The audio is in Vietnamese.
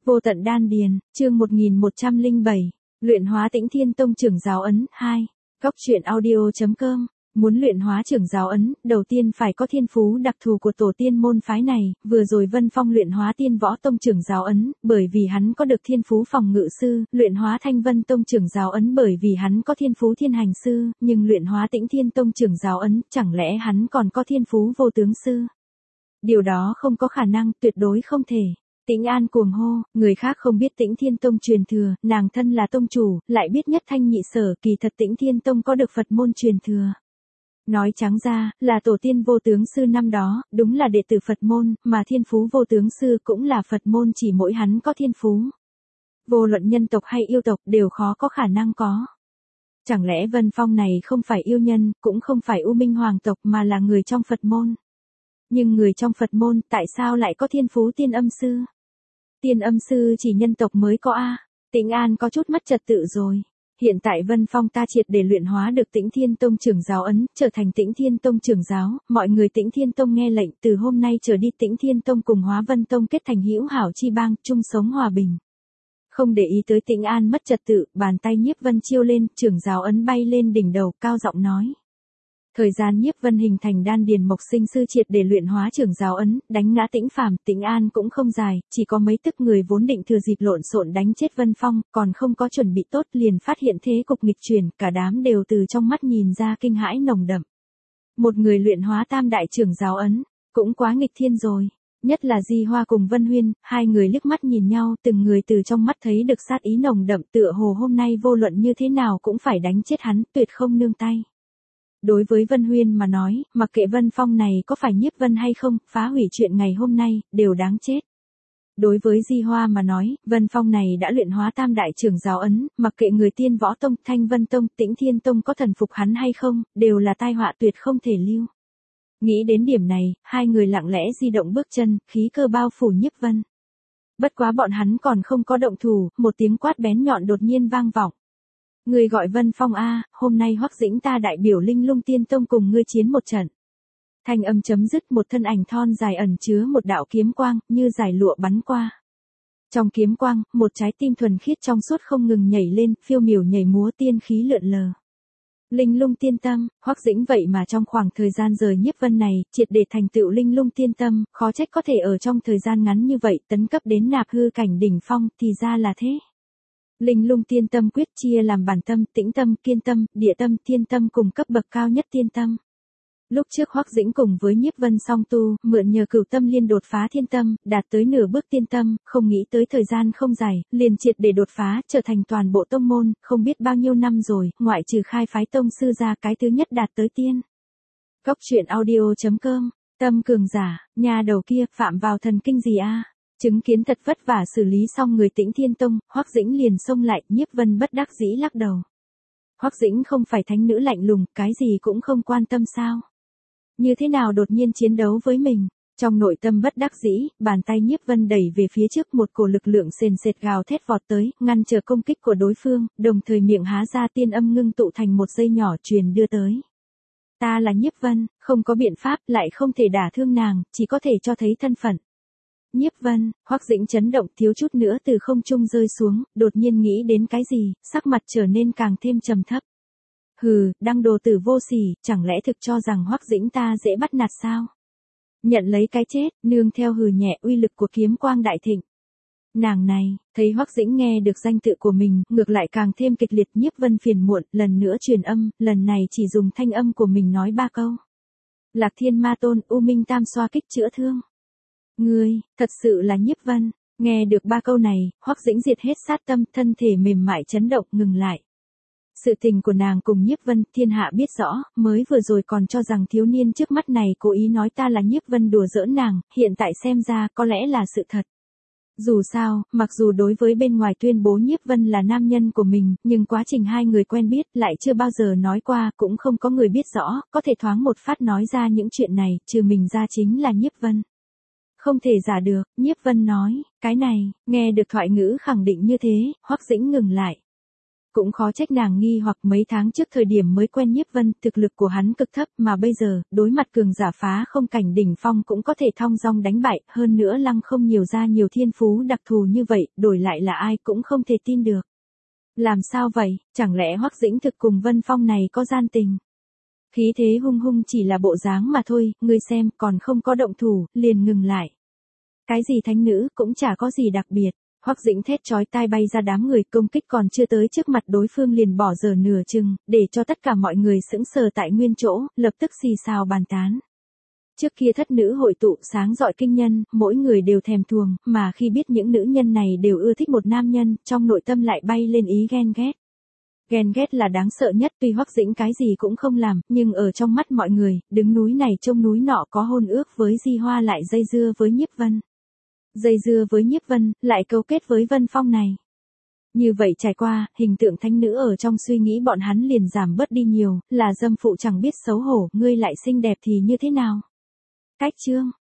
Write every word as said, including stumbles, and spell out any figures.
Vô tận đan điền, chương một nghìn một trăm lẻ bảy, luyện hóa Tĩnh Thiên Tông trưởng giáo ấn, hai. Góc truyện audio.com. Muốn luyện hóa trưởng giáo ấn, đầu tiên phải có thiên phú đặc thù của tổ tiên môn phái này, vừa rồi Vân Phong luyện hóa Tiên Võ Tông trưởng giáo ấn, bởi vì hắn có được thiên phú phòng ngự sư, luyện hóa Thanh Vân Tông trưởng giáo ấn bởi vì hắn có thiên phú thiên hành sư, nhưng luyện hóa Tĩnh Thiên Tông trưởng giáo ấn, chẳng lẽ hắn còn có thiên phú vô tướng sư? Điều đó không có khả năng, tuyệt đối không thể. Tĩnh An cuồng hô, người khác không biết Tĩnh Thiên Tông truyền thừa, nàng thân là tông chủ, lại biết nhất thanh nhị sở, kỳ thật Tĩnh Thiên Tông có được Phật môn truyền thừa. Nói trắng ra, là tổ tiên vô tướng sư năm đó, đúng là đệ tử Phật môn, mà thiên phú vô tướng sư cũng là Phật môn, chỉ mỗi hắn có thiên phú. Vô luận nhân tộc hay yêu tộc đều khó có khả năng có. Chẳng lẽ Vân Phong này không phải yêu nhân, cũng không phải U Minh Hoàng tộc mà là người trong Phật môn. Nhưng người trong Phật môn tại sao lại có thiên phú tiên âm sư? Tiên âm sư chỉ nhân tộc mới có a. Tĩnh An có chút mất trật tự rồi. Hiện tại Vân Phong ta triệt để luyện hóa được Tĩnh Thiên Tông trưởng giáo ấn, trở thành Tĩnh Thiên Tông trưởng giáo, mọi người Tĩnh Thiên Tông nghe lệnh, từ hôm nay trở đi Tĩnh Thiên Tông cùng Hóa Vân Tông kết thành hữu hảo chi bang, chung sống hòa bình. Không để ý tới Tĩnh An mất trật tự, bàn tay Nhiếp Vân chiêu lên, trưởng giáo ấn bay lên đỉnh đầu, cao giọng nói. Thời gian Nhiếp Vân hình thành đan điền mộc sinh sư triệt để luyện hóa trưởng giáo ấn, đánh ngã Tĩnh Phàm, Tĩnh An cũng không dài, chỉ có mấy tức người vốn định thừa dịp lộn xộn đánh chết Vân Phong, còn không có chuẩn bị tốt liền phát hiện thế cục nghịch chuyển, cả đám đều từ trong mắt nhìn ra kinh hãi nồng đậm. Một người luyện hóa tam đại trưởng giáo ấn, cũng quá nghịch thiên rồi. Nhất là Di Hoa cùng Vân Huyên, hai người liếc mắt nhìn nhau, từng người từ trong mắt thấy được sát ý nồng đậm, tựa hồ hôm nay vô luận như thế nào cũng phải đánh chết hắn, tuyệt không nương tay. Đối với Vân Huyên mà nói, mặc kệ Vân Phong này có phải Nhiếp Vân hay không, phá hủy chuyện ngày hôm nay, đều đáng chết. Đối với Di Hoa mà nói, Vân Phong này đã luyện hóa tam đại trưởng giáo ấn, mặc kệ người Tiên Võ Tông, Thanh Vân Tông, Tĩnh Thiên Tông có thần phục hắn hay không, đều là tai họa tuyệt không thể lưu. Nghĩ đến điểm này, hai người lặng lẽ di động bước chân, khí cơ bao phủ Nhiếp Vân. Bất quá bọn hắn còn không có động thủ, một tiếng quát bén nhọn đột nhiên vang vọng. Người gọi Vân Phong a, hôm nay Hoắc Dĩnh ta đại biểu Linh Lung Tiên Tông cùng ngươi chiến một trận. Thanh âm chấm dứt, một thân ảnh thon dài ẩn chứa một đạo kiếm quang, như giải lụa bắn qua. Trong kiếm quang, một trái tim thuần khiết trong suốt không ngừng nhảy lên, phiêu miểu nhảy múa tiên khí lượn lờ. Linh Lung Tiên Tâm, Hoắc Dĩnh vậy mà trong khoảng thời gian rời Nhiếp Vân này, triệt để thành tựu Linh Lung Tiên Tâm, khó trách có thể ở trong thời gian ngắn như vậy tấn cấp đến nạp hư cảnh đỉnh phong, thì ra là thế. Linh Lung Tiên Tâm quyết chia làm bản tâm, tĩnh tâm, kiên tâm, địa tâm, thiên tâm cùng cấp bậc cao nhất tiên tâm. Lúc trước Hoắc Dĩnh cùng với Nhiếp Vân song tu, mượn nhờ cửu tâm liên đột phá thiên tâm, đạt tới nửa bước tiên tâm, không nghĩ tới thời gian không dài, liền triệt để đột phá, trở thành toàn bộ tông môn, không biết bao nhiêu năm rồi, ngoại trừ khai phái tông sư ra cái thứ nhất đạt tới tiên. Góc truyện audio.com, tâm cường giả, nhà đầu kia, phạm vào thần kinh gì a? Chứng kiến thật vất vả xử lý xong người Tĩnh Thiên Tông, Hoắc Dĩnh liền xông lại, Nhiếp Vân bất đắc dĩ lắc đầu. Hoắc Dĩnh không phải thánh nữ lạnh lùng, cái gì cũng không quan tâm sao? Như thế nào đột nhiên chiến đấu với mình? Trong nội tâm bất đắc dĩ, bàn tay Nhiếp Vân đẩy về phía trước, một cổ lực lượng sền sệt gào thét vọt tới, ngăn trở công kích của đối phương, đồng thời miệng há ra tiên âm ngưng tụ thành một dây nhỏ truyền đưa tới. Ta là Nhiếp Vân, không có biện pháp, lại không thể đả thương nàng, chỉ có thể cho thấy thân phận. Nhiếp Vân, Hoắc Dĩnh chấn động, thiếu chút nữa từ không trung rơi xuống, đột nhiên nghĩ đến cái gì, sắc mặt trở nên càng thêm trầm thấp. Hừ, đăng đồ tử vô sỉ, chẳng lẽ thực cho rằng Hoắc Dĩnh ta dễ bắt nạt sao? Nhận lấy cái chết, nương theo hừ nhẹ, uy lực của kiếm quang đại thịnh. Nàng này, thấy Hoắc Dĩnh nghe được danh tự của mình, ngược lại càng thêm kịch liệt. Nhiếp Vân phiền muộn, lần nữa truyền âm, lần này chỉ dùng thanh âm của mình nói ba câu. Lạc Thiên Ma Tôn, U Minh Tam xoa kích chữa thương. Ngươi, thật sự là Nhiếp Vân. Nghe được ba câu này, Hoắc Dĩnh diệt hết sát tâm, thân thể mềm mại chấn động, ngừng lại. Sự tình của nàng cùng Nhiếp Vân, thiên hạ biết rõ, mới vừa rồi còn cho rằng thiếu niên trước mắt này cố ý nói ta là Nhiếp Vân đùa giỡn nàng, hiện tại xem ra có lẽ là sự thật. Dù sao, mặc dù đối với bên ngoài tuyên bố Nhiếp Vân là nam nhân của mình, nhưng quá trình hai người quen biết lại chưa bao giờ nói qua, cũng không có người biết rõ, có thể thoáng một phát nói ra những chuyện này, trừ mình ra chính là Nhiếp Vân. Không thể giả được, Nhiếp Vân nói, cái này, nghe được thoại ngữ khẳng định như thế, Hoắc Dĩnh ngừng lại. Cũng khó trách nàng nghi hoặc mấy tháng trước thời điểm mới quen Nhiếp Vân, thực lực của hắn cực thấp mà bây giờ, đối mặt cường giả phá không cảnh đỉnh phong cũng có thể thong dong đánh bại, hơn nữa lăng không nhiều ra nhiều thiên phú đặc thù như vậy, đổi lại là ai cũng không thể tin được. Làm sao vậy, chẳng lẽ Hoắc Dĩnh thực cùng Vân Phong này có gian tình? Khí thế hung hung chỉ là bộ dáng mà thôi, ngươi xem, còn không có động thủ, liền ngừng lại. Cái gì thánh nữ, cũng chả có gì đặc biệt. Hoắc Dĩnh thét chói tai bay ra đám người, công kích còn chưa tới trước mặt đối phương liền bỏ dở nửa chừng, để cho tất cả mọi người sững sờ tại nguyên chỗ, lập tức xì xào bàn tán. Trước kia thất nữ hội tụ sáng rọi kinh nhân, mỗi người đều thèm thuồng, mà khi biết những nữ nhân này đều ưa thích một nam nhân, trong nội tâm lại bay lên ý ghen ghét. Ghen ghét là đáng sợ nhất, tuy Hoắc Dĩnh cái gì cũng không làm, nhưng ở trong mắt mọi người, đứng núi này trông núi nọ, có hôn ước với Di Hoa lại dây dưa với Nhiếp Vân. Dây dưa với Nhiếp Vân, lại cấu kết với Vân Phong này. Như vậy trải qua, hình tượng thánh nữ ở trong suy nghĩ bọn hắn liền giảm bớt đi nhiều, là dâm phụ chẳng biết xấu hổ, ngươi lại xinh đẹp thì như thế nào? Cách chương